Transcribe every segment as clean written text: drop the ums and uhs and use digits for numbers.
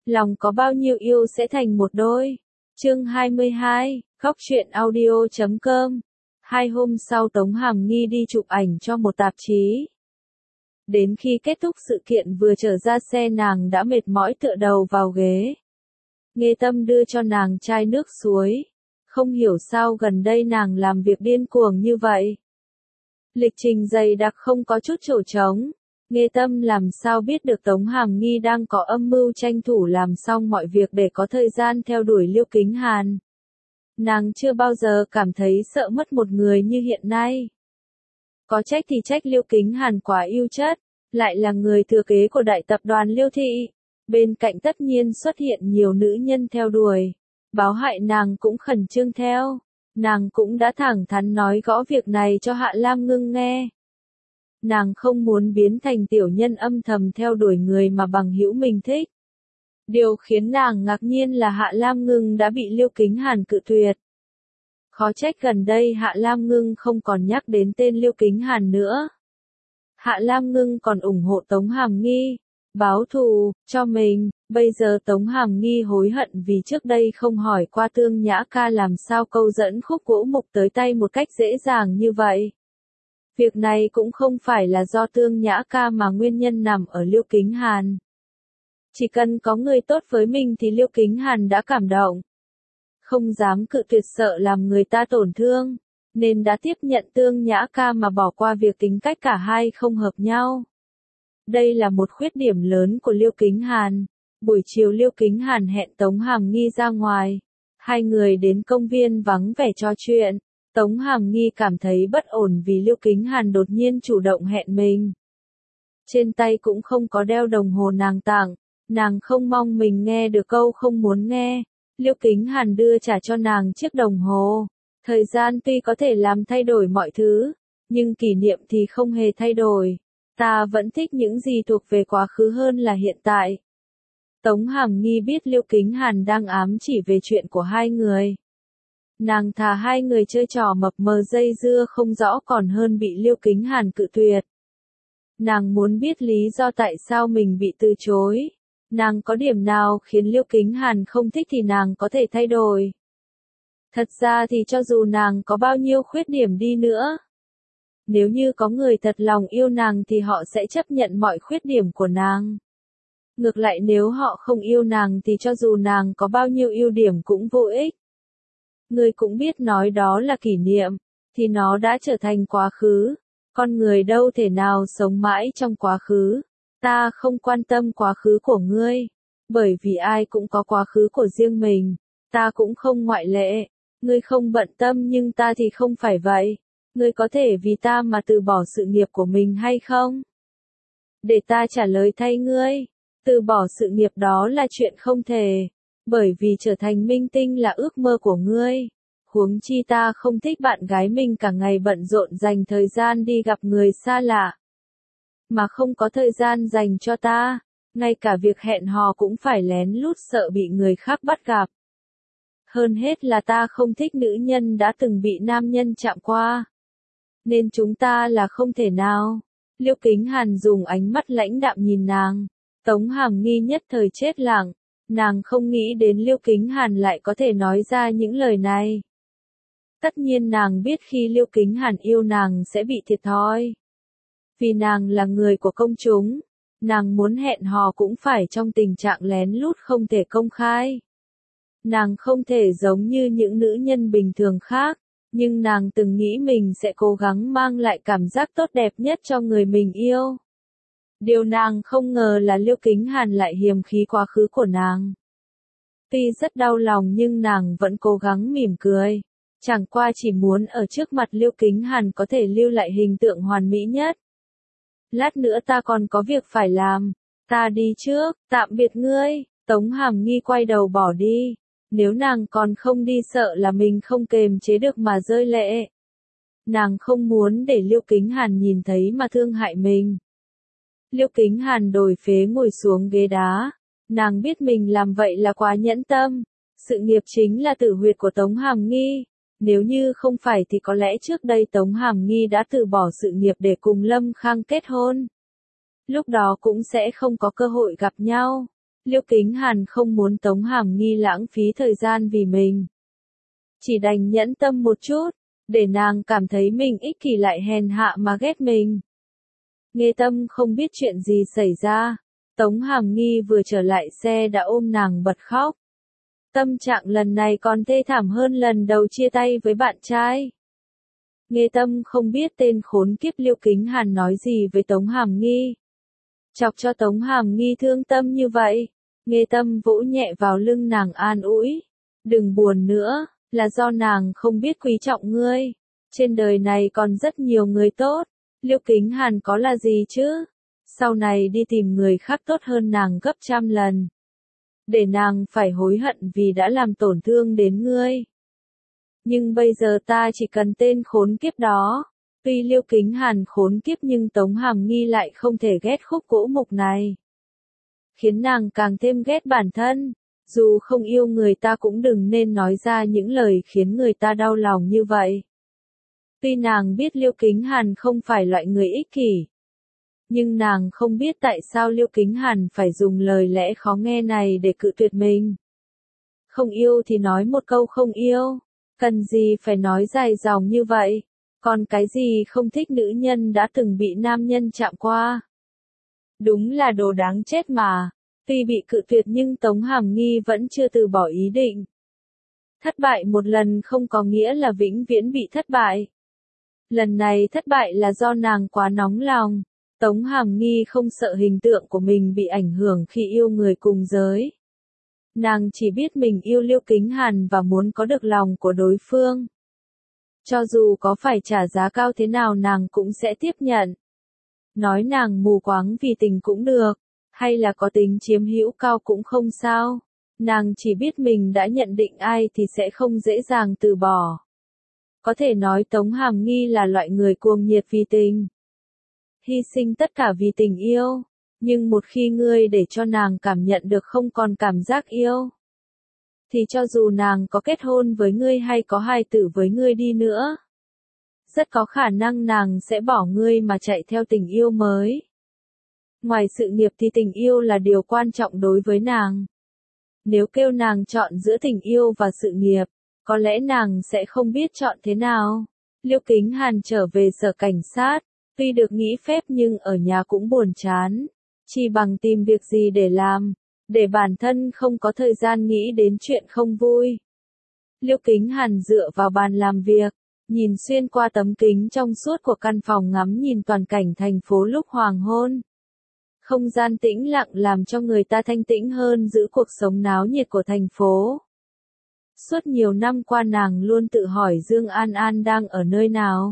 lòng có bao nhiêu yêu sẽ thành một đôi. Chương 22, Góc truyện audio.com. 2 hôm sau Tống Hàm Nghi đi chụp ảnh cho một tạp chí. Đến khi kết thúc sự kiện vừa trở ra xe nàng đã mệt mỏi tựa đầu vào ghế. Nghê Tâm đưa cho nàng chai nước suối. Không hiểu sao gần đây nàng làm việc điên cuồng như vậy. Lịch trình dày đặc không có chút chỗ trống. Nghê Tâm làm sao biết được Tống Hàm Nghi đang có âm mưu tranh thủ làm xong mọi việc để có thời gian theo đuổi Liêu Kính Hàn. Nàng chưa bao giờ cảm thấy sợ mất một người như hiện nay. Có trách thì trách Liêu Kính Hàn quá yêu chất, lại là người thừa kế của đại tập đoàn Liêu Thị. Bên cạnh tất nhiên xuất hiện nhiều nữ nhân theo đuổi. Báo hại nàng cũng khẩn trương theo. Nàng cũng đã thẳng thắn nói gõ việc này cho Hạ Lam Ngưng nghe. Nàng không muốn biến thành tiểu nhân âm thầm theo đuổi người mà bằng hữu mình thích. Điều khiến nàng ngạc nhiên là Hạ Lam Ngưng đã bị Liêu Kính Hàn cự tuyệt. Khó trách gần đây Hạ Lam Ngưng không còn nhắc đến tên Liêu Kính Hàn nữa. Hạ Lam Ngưng còn ủng hộ Tống Hàm Nghi, báo thù cho mình. Bây giờ Tống Hàm Nghi hối hận vì trước đây không hỏi qua Tương Nhã Ca làm sao câu dẫn Khúc Gỗ Mục tới tay một cách dễ dàng như vậy. Việc này cũng không phải là do Tương Nhã Ca mà nguyên nhân nằm ở Liêu Kính Hàn. Chỉ cần có người tốt với mình thì Liêu Kính Hàn đã cảm động. Không dám cự tuyệt sợ làm người ta tổn thương, nên đã tiếp nhận Tương Nhã Ca mà bỏ qua việc tính cách cả hai không hợp nhau. Đây là một khuyết điểm lớn của Liêu Kính Hàn. Buổi chiều Liêu Kính Hàn hẹn Tống Hàm Nghi ra ngoài. Hai người đến công viên vắng vẻ trò chuyện. Tống Hàm Nghi cảm thấy bất ổn vì Liêu Kính Hàn đột nhiên chủ động hẹn mình. Trên tay cũng không có đeo đồng hồ nàng tặng. Nàng không mong mình nghe được câu không muốn nghe. Liêu Kính Hàn đưa trả cho nàng chiếc đồng hồ. Thời gian tuy có thể làm thay đổi mọi thứ, nhưng kỷ niệm thì không hề thay đổi. Ta vẫn thích những gì thuộc về quá khứ hơn là hiện tại. Tống Hàm Nghi biết Liêu Kính Hàn đang ám chỉ về chuyện của hai người. Nàng thà hai người chơi trò mập mờ dây dưa không rõ còn hơn bị Liêu Kính Hàn cự tuyệt. Nàng muốn biết lý do tại sao mình bị từ chối. Nàng có điểm nào khiến Liêu Kính Hàn không thích thì nàng có thể thay đổi. Thật ra thì cho dù nàng có bao nhiêu khuyết điểm đi nữa, nếu như có người thật lòng yêu nàng thì họ sẽ chấp nhận mọi khuyết điểm của nàng. Ngược lại nếu họ không yêu nàng thì cho dù nàng có bao nhiêu ưu điểm cũng vô ích. Người cũng biết nói đó là kỷ niệm, thì nó đã trở thành quá khứ. Con người đâu thể nào sống mãi trong quá khứ. Ta không quan tâm quá khứ của ngươi, bởi vì ai cũng có quá khứ của riêng mình. Ta cũng không ngoại lệ. Ngươi không bận tâm nhưng ta thì không phải vậy. Ngươi có thể vì ta mà từ bỏ sự nghiệp của mình hay không? Để ta trả lời thay ngươi. Từ bỏ sự nghiệp đó là chuyện không thể. Bởi vì trở thành minh tinh là ước mơ của ngươi. Huống chi ta không thích bạn gái mình cả ngày bận rộn dành thời gian đi gặp người xa lạ. Mà không có thời gian dành cho ta. Ngay cả việc hẹn hò cũng phải lén lút sợ bị người khác bắt gặp. Hơn hết là ta không thích nữ nhân đã từng bị nam nhân chạm qua. Nên chúng ta là không thể nào. Liêu Kính Hàn dùng ánh mắt lãnh đạm nhìn nàng. Tống Hàm Nghi nhất thời chết lặng. Nàng không nghĩ đến Liêu Kính Hàn lại có thể nói ra những lời này. Tất nhiên nàng biết khi Liêu Kính Hàn yêu nàng sẽ bị thiệt thòi. Vì nàng là người của công chúng. Nàng muốn hẹn hò cũng phải trong tình trạng lén lút không thể công khai. Nàng không thể giống như những nữ nhân bình thường khác. Nhưng nàng từng nghĩ mình sẽ cố gắng mang lại cảm giác tốt đẹp nhất cho người mình yêu. Điều nàng không ngờ là Liêu Kính Hàn lại hiềm khí quá khứ của nàng. Tuy rất đau lòng nhưng nàng vẫn cố gắng mỉm cười. Chẳng qua chỉ muốn ở trước mặt Liêu Kính Hàn có thể lưu lại hình tượng hoàn mỹ nhất. Lát nữa ta còn có việc phải làm. Ta đi trước, tạm biệt ngươi. Tống Hàm Nghi quay đầu bỏ đi. Nếu nàng còn không đi sợ là mình không kềm chế được mà rơi lệ. Nàng không muốn để Liêu Kính Hàn nhìn thấy mà thương hại mình. Liêu Kính Hàn đổi phế ngồi xuống ghế đá. Nàng biết mình làm vậy là quá nhẫn tâm. Sự nghiệp chính là tử huyệt của Tống Hàm Nghi. Nếu như không phải thì có lẽ trước đây Tống Hàm Nghi đã từ bỏ sự nghiệp để cùng Lâm Khang kết hôn. Lúc đó cũng sẽ không có cơ hội gặp nhau. Liêu Kính Hàn không muốn Tống Hàm Nghi lãng phí thời gian vì mình. Chỉ đành nhẫn tâm một chút, để nàng cảm thấy mình ích kỷ lại hèn hạ mà ghét mình. Nghe Tâm không biết chuyện gì xảy ra, Tống Hàm Nghi vừa trở lại xe đã ôm nàng bật khóc. Tâm trạng lần này còn thê thảm hơn lần đầu chia tay với bạn trai. Nghe Tâm không biết tên khốn kiếp Liêu Kính Hàn nói gì với Tống Hàm Nghi. Chọc cho Tống Hàm Nghi thương tâm như vậy. Nghe Tâm vỗ nhẹ vào lưng nàng an ủi. Đừng buồn nữa, là do nàng không biết quý trọng ngươi. Trên đời này còn rất nhiều người tốt. Liêu Kính Hàn có là gì chứ? Sau này đi tìm người khác tốt hơn nàng gấp trăm lần. Để nàng phải hối hận vì đã làm tổn thương đến ngươi. Nhưng bây giờ ta chỉ cần tên khốn kiếp đó. Tuy Liêu Kính Hàn khốn kiếp nhưng Tống Hàm Nghi lại không thể ghét khúc gỗ mục này. Khiến nàng càng thêm ghét bản thân. Dù không yêu người ta cũng đừng nên nói ra những lời khiến người ta đau lòng như vậy. Tuy nàng biết Liêu Kính Hàn không phải loại người ích kỷ. Nhưng nàng không biết tại sao Liêu Kính Hàn phải dùng lời lẽ khó nghe này để cự tuyệt mình. Không yêu thì nói một câu không yêu. Cần gì phải nói dài dòng như vậy. Còn cái gì không thích nữ nhân đã từng bị nam nhân chạm qua. Đúng là đồ đáng chết mà. Tuy bị cự tuyệt nhưng Tống Hàm Nghi vẫn chưa từ bỏ ý định. Thất bại một lần không có nghĩa là vĩnh viễn bị thất bại. Lần này thất bại là do nàng quá nóng lòng. Tống Hàm Nghi không sợ hình tượng của mình bị ảnh hưởng khi yêu người cùng giới. Nàng chỉ biết mình yêu Liêu Kính Hàn và muốn có được lòng của đối phương. Cho dù có phải trả giá cao thế nào nàng cũng sẽ tiếp nhận. Nói nàng mù quáng vì tình cũng được, hay là có tính chiếm hữu cao cũng không sao. Nàng chỉ biết mình đã nhận định ai thì sẽ không dễ dàng từ bỏ. Có thể nói Tống Hàm Nghi là loại người cuồng nhiệt vì tình. Hy sinh tất cả vì tình yêu. Nhưng một khi ngươi để cho nàng cảm nhận được không còn cảm giác yêu, thì cho dù nàng có kết hôn với ngươi hay có hài tử với ngươi đi nữa, rất có khả năng nàng sẽ bỏ ngươi mà chạy theo tình yêu mới. Ngoài sự nghiệp thì tình yêu là điều quan trọng đối với nàng. Nếu kêu nàng chọn giữa tình yêu và sự nghiệp, có lẽ nàng sẽ không biết chọn thế nào. Liêu Kính Hàn trở về sở cảnh sát, tuy được nghỉ phép nhưng ở nhà cũng buồn chán. Chỉ bằng tìm việc gì để làm, để bản thân không có thời gian nghĩ đến chuyện không vui. Liêu Kính Hàn dựa vào bàn làm việc, nhìn xuyên qua tấm kính trong suốt của căn phòng ngắm nhìn toàn cảnh thành phố lúc hoàng hôn. Không gian tĩnh lặng làm cho người ta thanh tĩnh hơn giữ cuộc sống náo nhiệt của thành phố. Suốt nhiều năm qua nàng luôn tự hỏi Dương An An đang ở nơi nào.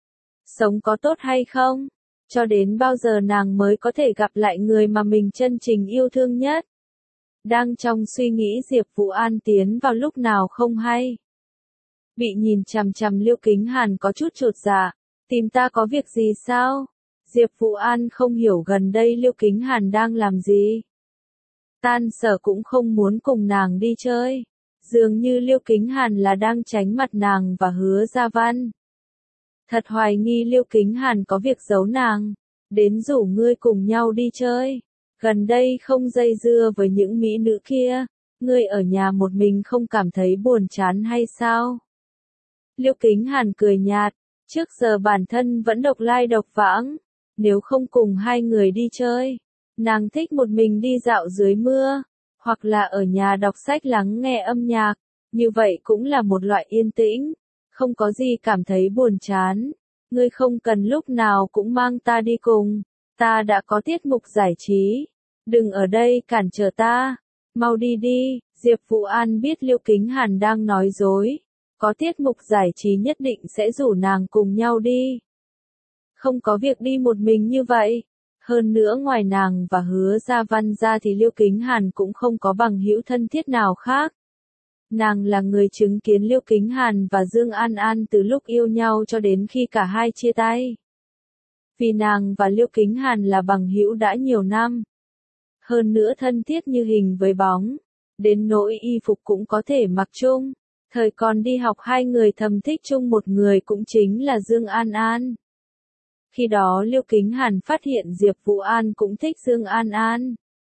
Sống có tốt hay không? Cho đến bao giờ nàng mới có thể gặp lại người mà mình chân chính yêu thương nhất? Đang trong suy nghĩ Diệp Vũ An tiến vào lúc nào không hay. Bị nhìn chằm chằm Liêu Kính Hàn có chút chột dạ. Tìm ta có việc gì sao? Diệp Vũ An không hiểu gần đây Liêu Kính Hàn đang làm gì. Tan sở cũng không muốn cùng nàng đi chơi. Dường như Liêu Kính Hàn là đang tránh mặt nàng và Hứa Gia Văn. Thật hoài nghi Liêu Kính Hàn có việc giấu nàng. Đến rủ ngươi cùng nhau đi chơi. Gần đây không dây dưa với những mỹ nữ kia. Ngươi ở nhà một mình không cảm thấy buồn chán hay sao? Liêu Kính Hàn cười nhạt. Trước giờ bản thân vẫn độc lai độc vãng. Nếu không cùng hai người đi chơi, nàng thích một mình đi dạo dưới mưa, hoặc là ở nhà đọc sách lắng nghe âm nhạc, như vậy cũng là một loại yên tĩnh, không có gì cảm thấy buồn chán. Ngươi không cần lúc nào cũng mang ta đi cùng, ta đã có tiết mục giải trí, đừng ở đây cản trở ta, mau đi đi. Diệp Vũ An biết Liêu Kính Hàn đang nói dối, có tiết mục giải trí nhất định sẽ rủ nàng cùng nhau đi. Không có việc đi một mình như vậy. Hơn nữa ngoài nàng và Hứa Gia Văn ra thì Liêu Kính Hàn cũng không có bằng hữu thân thiết nào khác. Nàng là người chứng kiến Liêu Kính Hàn và Dương An An từ lúc yêu nhau cho đến khi cả hai chia tay. Vì nàng và Liêu Kính Hàn là bằng hữu đã nhiều năm. Hơn nữa thân thiết như hình với bóng. Đến nỗi y phục cũng có thể mặc chung. Thời còn đi học hai người thầm thích chung một người cũng chính là Dương An An. Khi đó Liêu Kính Hàn phát hiện Diệp Vũ An cũng thích Dương An An.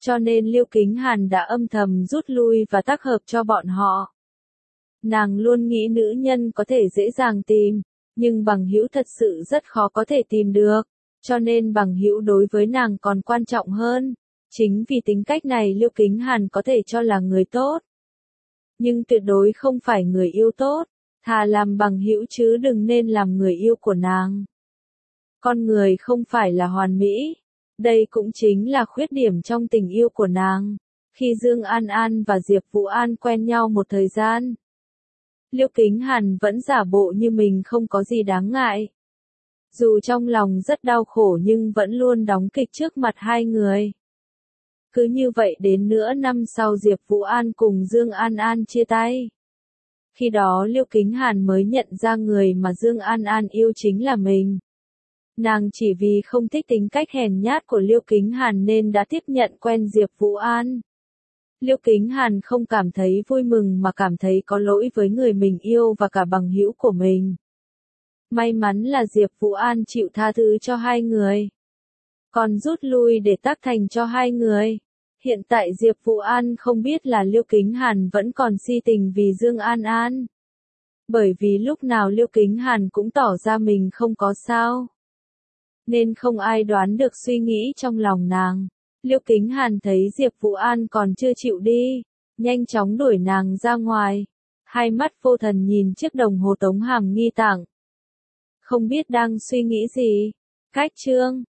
cho nên Liêu Kính Hàn đã âm thầm rút lui và tác hợp cho bọn họ. Nàng luôn nghĩ nữ nhân có thể dễ dàng tìm, nhưng bằng hữu thật sự rất khó có thể tìm được, cho nên bằng hữu đối với nàng còn quan trọng hơn. Chính vì tính cách này Liêu Kính Hàn có thể cho là người tốt, nhưng tuyệt đối không phải người yêu tốt, thà làm bằng hữu chứ đừng nên làm người yêu của nàng. Con người không phải là hoàn mỹ, đây cũng chính là khuyết điểm trong tình yêu của nàng. Khi Dương An An và Diệp Vũ An quen nhau một thời gian, Liêu Kính Hàn vẫn giả bộ như mình không có gì đáng ngại. Dù trong lòng rất đau khổ nhưng vẫn luôn đóng kịch trước mặt hai người. Cứ như vậy đến nửa năm sau Diệp Vũ An cùng Dương An An chia tay. Khi đó Liêu Kính Hàn mới nhận ra người mà Dương An An yêu chính là mình. Nàng chỉ vì không thích tính cách hèn nhát của Liêu Kính Hàn nên đã tiếp nhận quen Diệp Vũ An. Liêu Kính Hàn không cảm thấy vui mừng mà cảm thấy có lỗi với người mình yêu và cả bằng hữu của mình. May mắn là Diệp Vũ An chịu tha thứ cho hai người, còn rút lui để tác thành cho hai người. Hiện tại Diệp Vũ An không biết là Liêu Kính Hàn vẫn còn si tình vì Dương An An. Bởi vì lúc nào Liêu Kính Hàn cũng tỏ ra mình không có sao, nên không ai đoán được suy nghĩ trong lòng nàng. Liêu Kính Hàn thấy Diệp Vũ An còn chưa chịu đi, nhanh chóng đuổi nàng ra ngoài. Hai mắt vô thần nhìn chiếc đồng hồ Tống Hàm Nghi tặng, không biết đang suy nghĩ gì. Cách chương